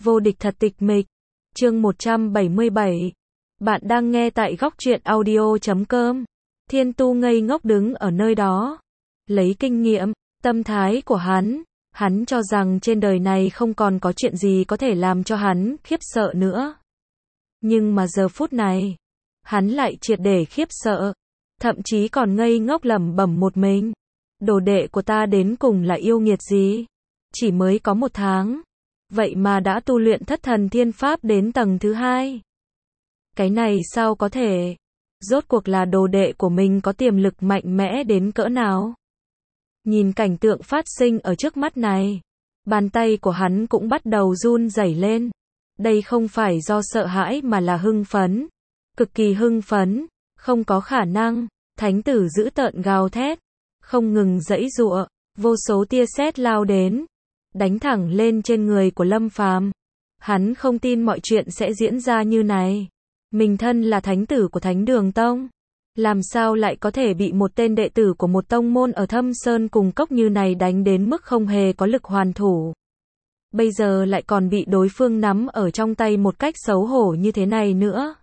Vô địch thật tịch mịch. Chương 177. Bạn đang nghe tại góc truyện audio.com. Thiên Tu ngây ngốc đứng ở nơi đó. Lấy kinh nghiệm, tâm thái của hắn cho rằng trên đời này không còn có chuyện gì có thể làm cho hắn khiếp sợ nữa. Nhưng mà giờ phút này, hắn lại triệt để khiếp sợ. Thậm chí còn ngây ngốc lẩm bẩm một mình. Đồ đệ của ta đến cùng là yêu nghiệt gì? Chỉ mới có 1 tháng. Vậy mà đã tu luyện thất thần thiên pháp đến tầng thứ 2. Cái này sao có thể? Rốt cuộc là đồ đệ của mình có tiềm lực mạnh mẽ đến cỡ nào? Nhìn cảnh tượng phát sinh ở trước mắt này, bàn tay của hắn cũng bắt đầu run rẩy lên. Đây không phải do sợ hãi mà là hưng phấn. Cực kỳ hưng phấn, không có khả năng. Thánh tử dữ tợn gào thét, không ngừng giãy giụa, vô số tia sét lao đến, đánh thẳng lên trên người của Lâm Phàm. Hắn không tin mọi chuyện sẽ diễn ra như này. Mình thân là thánh tử của Thánh Đường Tông, làm sao lại có thể bị một tên đệ tử của một tông môn ở Thâm Sơn cùng cốc như này đánh đến mức không hề có lực hoàn thủ. Bây giờ lại còn bị đối phương nắm ở trong tay một cách xấu hổ như thế này nữa.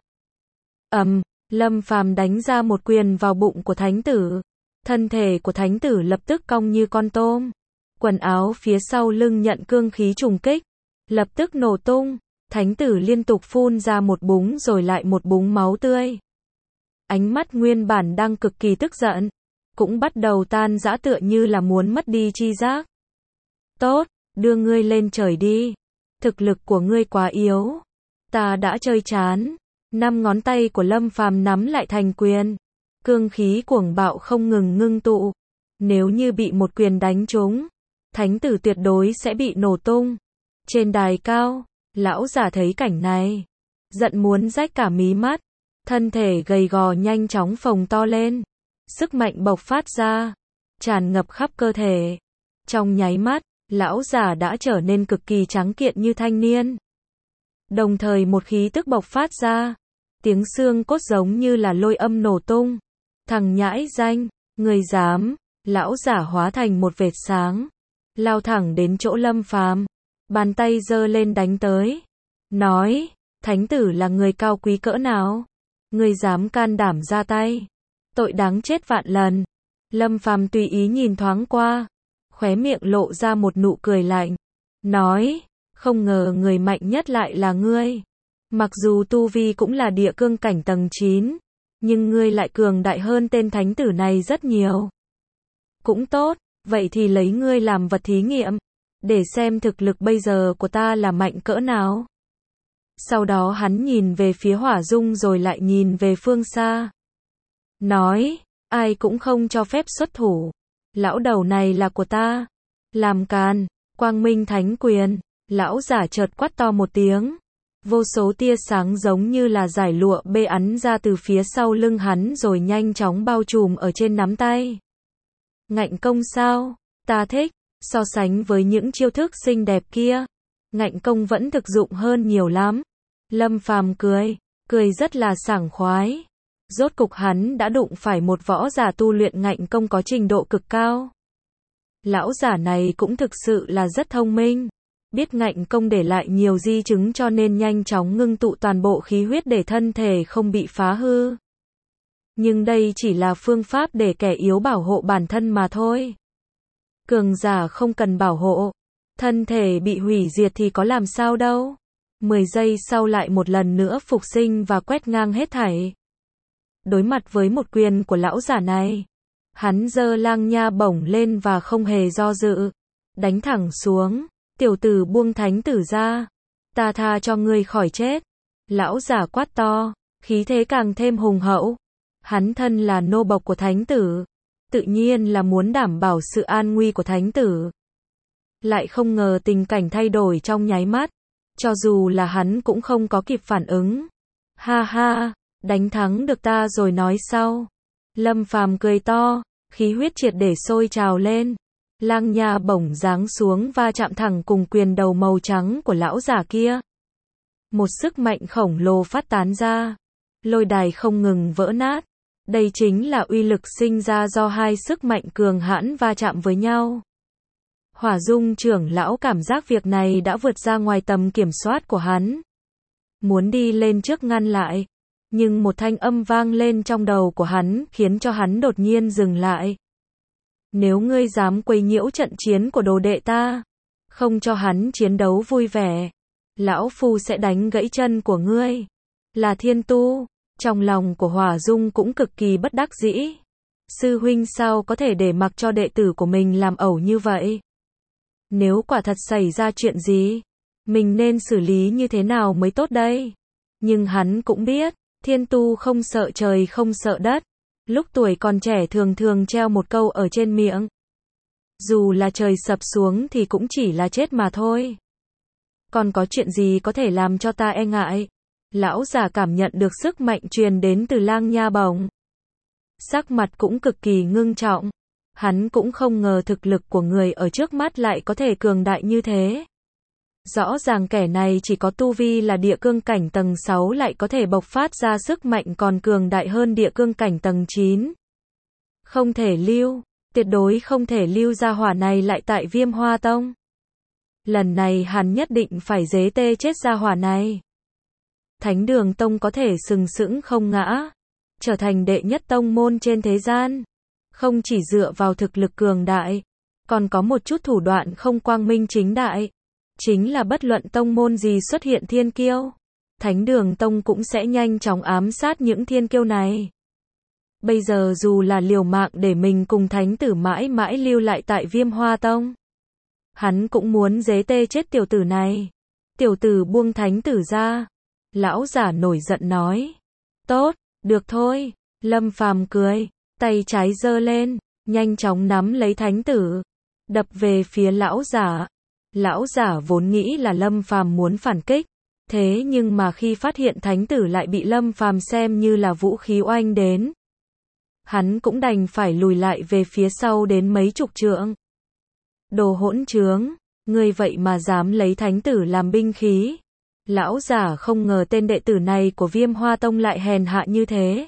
Lâm Phàm đánh ra một quyền vào bụng của thánh tử. Thân thể của thánh tử lập tức cong như con tôm. Quần áo phía sau lưng nhận cương khí trùng kích, lập tức nổ tung. Thánh tử liên tục phun ra một búng rồi lại một búng máu tươi. Ánh mắt nguyên bản đang cực kỳ tức giận, cũng bắt đầu tan rã tựa như là muốn mất đi chi giác. Tốt, đưa ngươi lên trời đi. Thực lực của ngươi quá yếu. Ta đã chơi chán. 5 ngón tay của Lâm Phàm nắm lại thành quyền. Cương khí cuồng bạo không ngừng ngưng tụ. Nếu như bị một quyền đánh trúng, thánh tử tuyệt đối sẽ bị nổ tung. Trên đài cao, lão giả thấy cảnh này, giận muốn rách cả mí mắt. Thân thể gầy gò nhanh chóng phồng to lên. Sức mạnh bộc phát ra, tràn ngập khắp cơ thể. Trong nháy mắt, lão giả đã trở nên cực kỳ tráng kiện như thanh niên. Đồng thời một khí tức bộc phát ra, tiếng xương cốt giống như là lôi âm nổ tung. Thằng nhãi danh, người dám? Lão giả hóa thành một vệt sáng, lao thẳng đến chỗ Lâm Phàm, bàn tay giơ lên đánh tới. Nói, thánh tử là người cao quý cỡ nào? Ngươi dám can đảm ra tay? Tội đáng chết vạn lần. Lâm Phàm tùy ý nhìn thoáng qua, khóe miệng lộ ra một nụ cười lạnh. Nói, không ngờ người mạnh nhất lại là ngươi. Mặc dù tu vi cũng là địa cương cảnh tầng 9, nhưng ngươi lại cường đại hơn tên thánh tử này rất nhiều. Cũng tốt, vậy thì lấy ngươi làm vật thí nghiệm, để xem thực lực bây giờ của ta là mạnh cỡ nào. Sau đó hắn nhìn về phía Hỏa Dung rồi lại nhìn về phương xa. Nói, ai cũng không cho phép xuất thủ. Lão đầu này là của ta. Làm càn, Quang Minh Thánh Quyền. Lão giả chợt quát to một tiếng. Vô số tia sáng giống như là dải lụa bê ắn ra từ phía sau lưng hắn rồi nhanh chóng bao trùm ở trên nắm tay. Ngạnh công sao? Ta thích. So sánh với những chiêu thức xinh đẹp kia, ngạnh công vẫn thực dụng hơn nhiều lắm. Lâm Phàm cười rất là sảng khoái. Rốt cục hắn đã đụng phải một võ giả tu luyện ngạnh công có trình độ cực cao. Lão giả này cũng thực sự là rất thông minh. Biết ngạnh công để lại nhiều di chứng cho nên nhanh chóng ngưng tụ toàn bộ khí huyết để thân thể không bị phá hư. Nhưng đây chỉ là phương pháp để kẻ yếu bảo hộ bản thân mà thôi. Cường giả không cần bảo hộ. Thân thể bị hủy diệt thì có làm sao đâu. 10 giây sau lại một lần nữa phục sinh và quét ngang hết thảy. Đối mặt với một quyền của lão giả này, hắn giơ lang nha bổng lên và không hề do dự, đánh thẳng xuống. Tiểu tử buông thánh tử ra. Ta tha cho ngươi khỏi chết. Lão giả quát to, khí thế càng thêm hùng hậu. Hắn thân là nô bộc của thánh tử, tự nhiên là muốn đảm bảo sự an nguy của thánh tử. Lại không ngờ tình cảnh thay đổi trong nháy mắt. Cho dù là hắn cũng không có kịp phản ứng. Ha ha, đánh thắng được ta rồi nói sau. Lâm Phàm cười to, khí huyết triệt để sôi trào lên. Lang nha bổng giáng xuống va chạm thẳng cùng quyền đầu màu trắng của lão giả kia. Một sức mạnh khổng lồ phát tán ra. Lôi đài không ngừng vỡ nát. Đây chính là uy lực sinh ra do hai sức mạnh cường hãn va chạm với nhau. Hỏa Dung trưởng lão cảm giác việc này đã vượt ra ngoài tầm kiểm soát của hắn. Muốn đi lên trước ngăn lại, nhưng một thanh âm vang lên trong đầu của hắn khiến cho hắn đột nhiên dừng lại. Nếu ngươi dám quấy nhiễu trận chiến của đồ đệ ta, không cho hắn chiến đấu vui vẻ, lão phu sẽ đánh gãy chân của ngươi. Là Thiên Tu, trong lòng của Hỏa Dung cũng cực kỳ bất đắc dĩ. Sư huynh sao có thể để mặc cho đệ tử của mình làm ẩu như vậy? Nếu quả thật xảy ra chuyện gì, mình nên xử lý như thế nào mới tốt đây? Nhưng hắn cũng biết, Thiên Tu không sợ trời không sợ đất. Lúc tuổi còn trẻ thường thường treo một câu ở trên miệng. Dù là trời sập xuống thì cũng chỉ là chết mà thôi. Còn có chuyện gì có thể làm cho ta e ngại? Lão giả cảm nhận được sức mạnh truyền đến từ Lang Nha Bổng. Sắc mặt cũng cực kỳ ngưng trọng. Hắn cũng không ngờ thực lực của người ở trước mắt lại có thể cường đại như thế. Rõ ràng kẻ này chỉ có tu vi là địa cương cảnh tầng 6 lại có thể bộc phát ra sức mạnh còn cường đại hơn địa cương cảnh tầng 9. Không thể lưu, tuyệt đối không thể lưu ra hỏa này lại tại Viêm Hoa Tông. Lần này hắn nhất định phải dế tê chết ra hỏa này. Thánh Đường Tông có thể sừng sững không ngã, trở thành đệ nhất tông môn trên thế gian. Không chỉ dựa vào thực lực cường đại, còn có một chút thủ đoạn không quang minh chính đại. Chính là bất luận tông môn gì xuất hiện thiên kiêu, Thánh Đường Tông cũng sẽ nhanh chóng ám sát những thiên kiêu này. Bây giờ dù là liều mạng để mình cùng thánh tử mãi mãi lưu lại tại Viêm Hoa Tông, hắn cũng muốn dế tê chết tiểu tử này. Tiểu tử buông thánh tử ra. Lão giả nổi giận nói. Tốt, được thôi. Lâm Phàm cười, tay trái giơ lên, nhanh chóng nắm lấy thánh tử, đập về phía lão giả. Lão giả vốn nghĩ là Lâm Phàm muốn phản kích, thế nhưng mà khi phát hiện thánh tử lại bị Lâm Phàm xem như là vũ khí oanh đến, hắn cũng đành phải lùi lại về phía sau đến mấy chục trượng. Đồ hỗn trướng, ngươi vậy mà dám lấy thánh tử làm binh khí. Lão giả không ngờ tên đệ tử này của Viêm Hoa Tông lại hèn hạ như thế.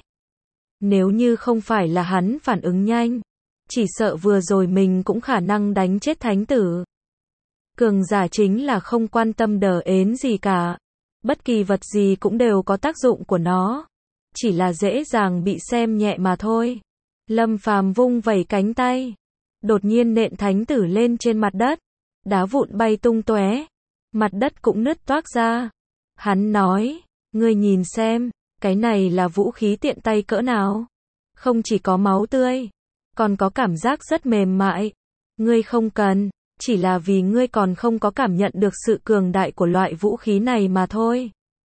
Nếu như không phải là hắn phản ứng nhanh, chỉ sợ vừa rồi mình cũng khả năng đánh chết thánh tử. Cường giả chính là không quan tâm đờ ến gì cả. Bất kỳ vật gì cũng đều có tác dụng của nó. Chỉ là dễ dàng bị xem nhẹ mà thôi. Lâm Phàm vung vẩy cánh tay, đột nhiên nện thánh tử lên trên mặt đất. Đá vụn bay tung tóe, mặt đất cũng nứt toác ra. Hắn nói, ngươi nhìn xem, cái này là vũ khí tiện tay cỡ nào. Không chỉ có máu tươi, còn có cảm giác rất mềm mại. Ngươi không cần, chỉ là vì ngươi còn không có cảm nhận được sự cường đại của loại vũ khí này mà thôi.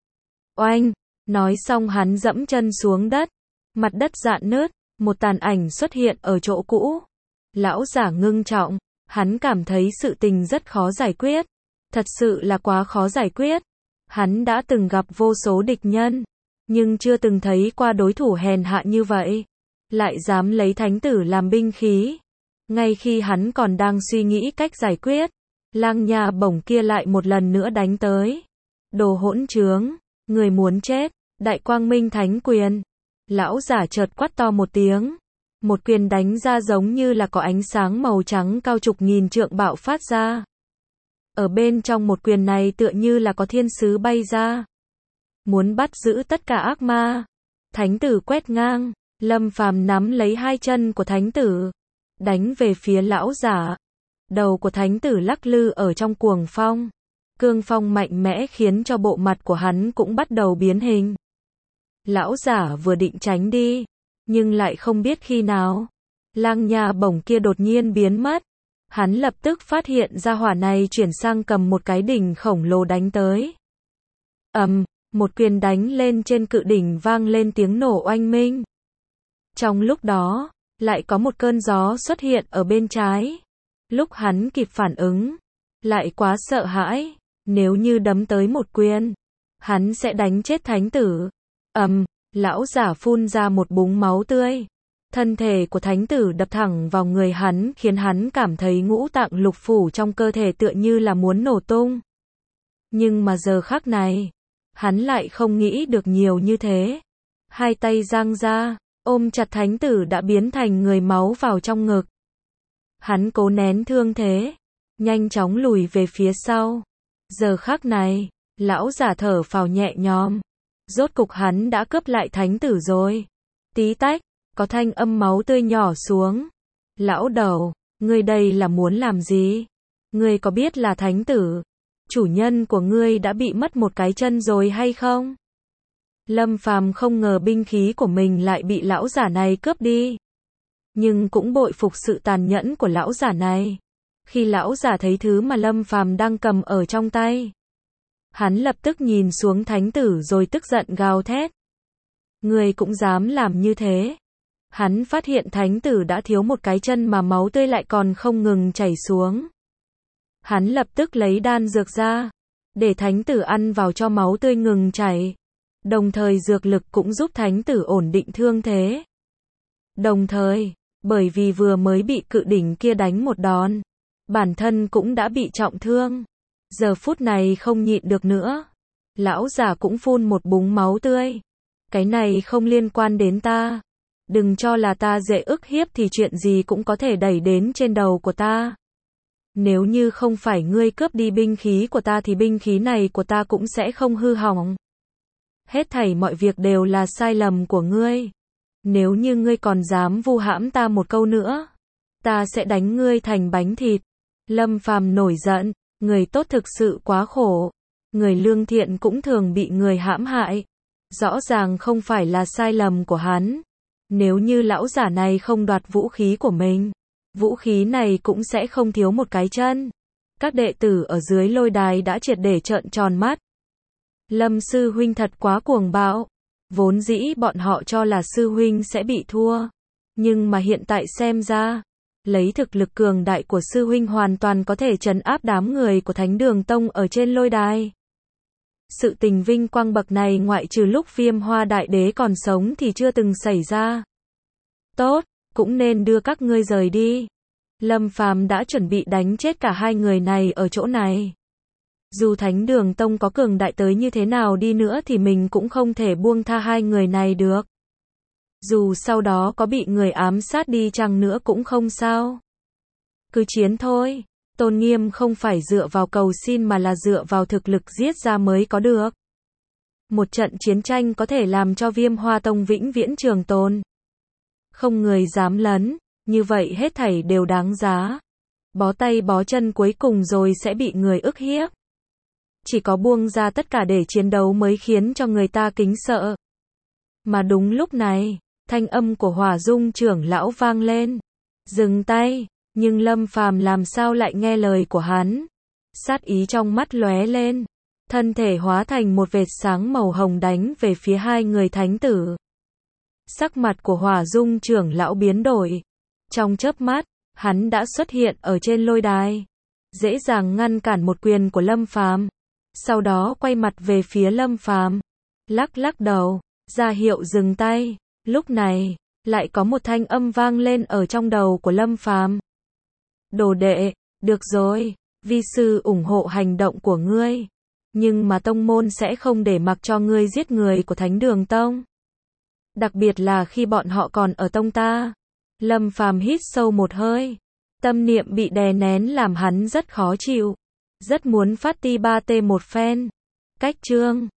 Oanh, nói xong hắn dẫm chân xuống đất, mặt đất rạn nứt, một tàn ảnh xuất hiện ở chỗ cũ. Lão giả ngưng trọng, hắn cảm thấy sự tình rất khó giải quyết, thật sự là quá khó giải quyết. Hắn đã từng gặp vô số địch nhân, nhưng chưa từng thấy qua đối thủ hèn hạ như vậy, lại dám lấy thánh tử làm binh khí. Ngay khi hắn còn đang suy nghĩ cách giải quyết, Lang Nha Bổng kia lại một lần nữa đánh tới. Đồ hỗn trướng, người muốn chết, Đại Quang Minh Thánh Quyền. Lão giả chợt quát to một tiếng, một quyền đánh ra giống như là có ánh sáng màu trắng cao chục nghìn trượng bạo phát ra. Ở bên trong một quyền này tựa như là có thiên sứ bay ra, muốn bắt giữ tất cả ác ma. Thánh tử quét ngang, Lâm Phàm nắm lấy hai chân của thánh tử, đánh về phía lão giả. Đầu của thánh tử lắc lư ở trong cuồng phong. Cương phong mạnh mẽ khiến cho bộ mặt của hắn cũng bắt đầu biến hình. Lão giả vừa định tránh đi, nhưng lại không biết khi nào, Lang Nha Bổng kia đột nhiên biến mất. Hắn lập tức phát hiện ra hỏa này chuyển sang cầm một cái đỉnh khổng lồ đánh tới. Một quyền đánh lên trên cự đỉnh vang lên tiếng nổ oanh minh. Trong lúc đó, lại có một cơn gió xuất hiện ở bên trái. Lúc hắn kịp phản ứng, lại quá sợ hãi, nếu như đấm tới một quyền, hắn sẽ đánh chết thánh tử. Lão giả phun ra một búng máu tươi. Thân thể của thánh tử đập thẳng vào người hắn khiến hắn cảm thấy ngũ tạng lục phủ trong cơ thể tựa như là muốn nổ tung. Nhưng mà giờ khắc này, hắn lại không nghĩ được nhiều như thế. Hai tay giang ra, ôm chặt thánh tử đã biến thành người máu vào trong ngực. Hắn cố nén thương thế, nhanh chóng lùi về phía sau. Giờ khắc này, lão giả thở phào nhẹ nhõm. Rốt cục hắn đã cướp lại thánh tử rồi. Tí tách, có thanh âm máu tươi nhỏ xuống. Lão đầu, ngươi đây là muốn làm gì? Ngươi có biết là thánh tử, chủ nhân của ngươi đã bị mất một cái chân rồi hay không? Lâm Phàm không ngờ binh khí của mình lại bị lão giả này cướp đi. Nhưng cũng bội phục sự tàn nhẫn của lão giả này. Khi lão giả thấy thứ mà Lâm Phàm đang cầm ở trong tay, hắn lập tức nhìn xuống thánh tử rồi tức giận gào thét. Ngươi cũng dám làm như thế? Hắn phát hiện thánh tử đã thiếu một cái chân mà máu tươi lại còn không ngừng chảy xuống. Hắn lập tức lấy đan dược ra, để thánh tử ăn vào cho máu tươi ngừng chảy. Đồng thời dược lực cũng giúp thánh tử ổn định thương thế. Đồng thời, bởi vì vừa mới bị cự đỉnh kia đánh một đòn, bản thân cũng đã bị trọng thương. Giờ phút này không nhịn được nữa. Lão già cũng phun một búng máu tươi. Cái này không liên quan đến ta. Đừng cho là ta dễ ức hiếp thì chuyện gì cũng có thể đẩy đến trên đầu của ta. Nếu như không phải ngươi cướp đi binh khí của ta thì binh khí này của ta cũng sẽ không hư hỏng. Hết thảy mọi việc đều là sai lầm của ngươi. Nếu như ngươi còn dám vu hãm ta một câu nữa, ta sẽ đánh ngươi thành bánh thịt. Lâm Phàm nổi giận, người tốt thực sự quá khổ. Người lương thiện cũng thường bị người hãm hại. Rõ ràng không phải là sai lầm của hắn. Nếu như lão giả này không đoạt vũ khí của mình, vũ khí này cũng sẽ không thiếu một cái chân. Các đệ tử ở dưới lôi đài đã triệt để trợn tròn mắt. Lâm sư huynh thật quá cuồng bạo. Vốn dĩ bọn họ cho là sư huynh sẽ bị thua. Nhưng mà hiện tại xem ra, lấy thực lực cường đại của sư huynh hoàn toàn có thể trấn áp đám người của Thánh Đường Tông ở trên lôi đài. Sự tình vinh quang bậc này ngoại trừ lúc Viêm Hoa Đại Đế còn sống thì chưa từng xảy ra. Tốt, cũng nên đưa các ngươi rời đi. Lâm Phàm đã chuẩn bị đánh chết cả hai người này ở chỗ này. Dù Thánh Đường Tông có cường đại tới như thế nào đi nữa thì mình cũng không thể buông tha hai người này được. Dù sau đó có bị người ám sát đi chăng nữa cũng không sao. Cứ chiến thôi. Tôn nghiêm không phải dựa vào cầu xin mà là dựa vào thực lực giết ra mới có được. Một trận chiến tranh có thể làm cho Viêm Hoa Tông vĩnh viễn trường tồn. Không người dám lấn, như vậy hết thảy đều đáng giá. Bó tay bó chân cuối cùng rồi sẽ bị người ức hiếp. Chỉ có buông ra tất cả để chiến đấu mới khiến cho người ta kính sợ. Mà đúng lúc này, thanh âm của Hỏa Dung trưởng lão vang lên. Dừng tay, nhưng Lâm Phàm làm sao lại nghe lời của hắn. Sát ý trong mắt lóe lên. Thân thể hóa thành một vệt sáng màu hồng đánh về phía hai người thánh tử. Sắc mặt của Hỏa Dung trưởng lão biến đổi. Trong chớp mắt, hắn đã xuất hiện ở trên lôi đài. Dễ dàng ngăn cản một quyền của Lâm Phàm. Sau đó quay mặt về phía Lâm Phàm, lắc lắc đầu, ra hiệu dừng tay. Lúc này, lại có một thanh âm vang lên ở trong đầu của Lâm Phàm. Đồ đệ, được rồi, vi sư ủng hộ hành động của ngươi, nhưng mà tông môn sẽ không để mặc cho ngươi giết người của Thánh Đường Tông. Đặc biệt là khi bọn họ còn ở tông ta. Lâm Phàm hít sâu một hơi, tâm niệm bị đè nén làm hắn rất khó chịu. Rất muốn phát ti ba tê một phen. Cách chương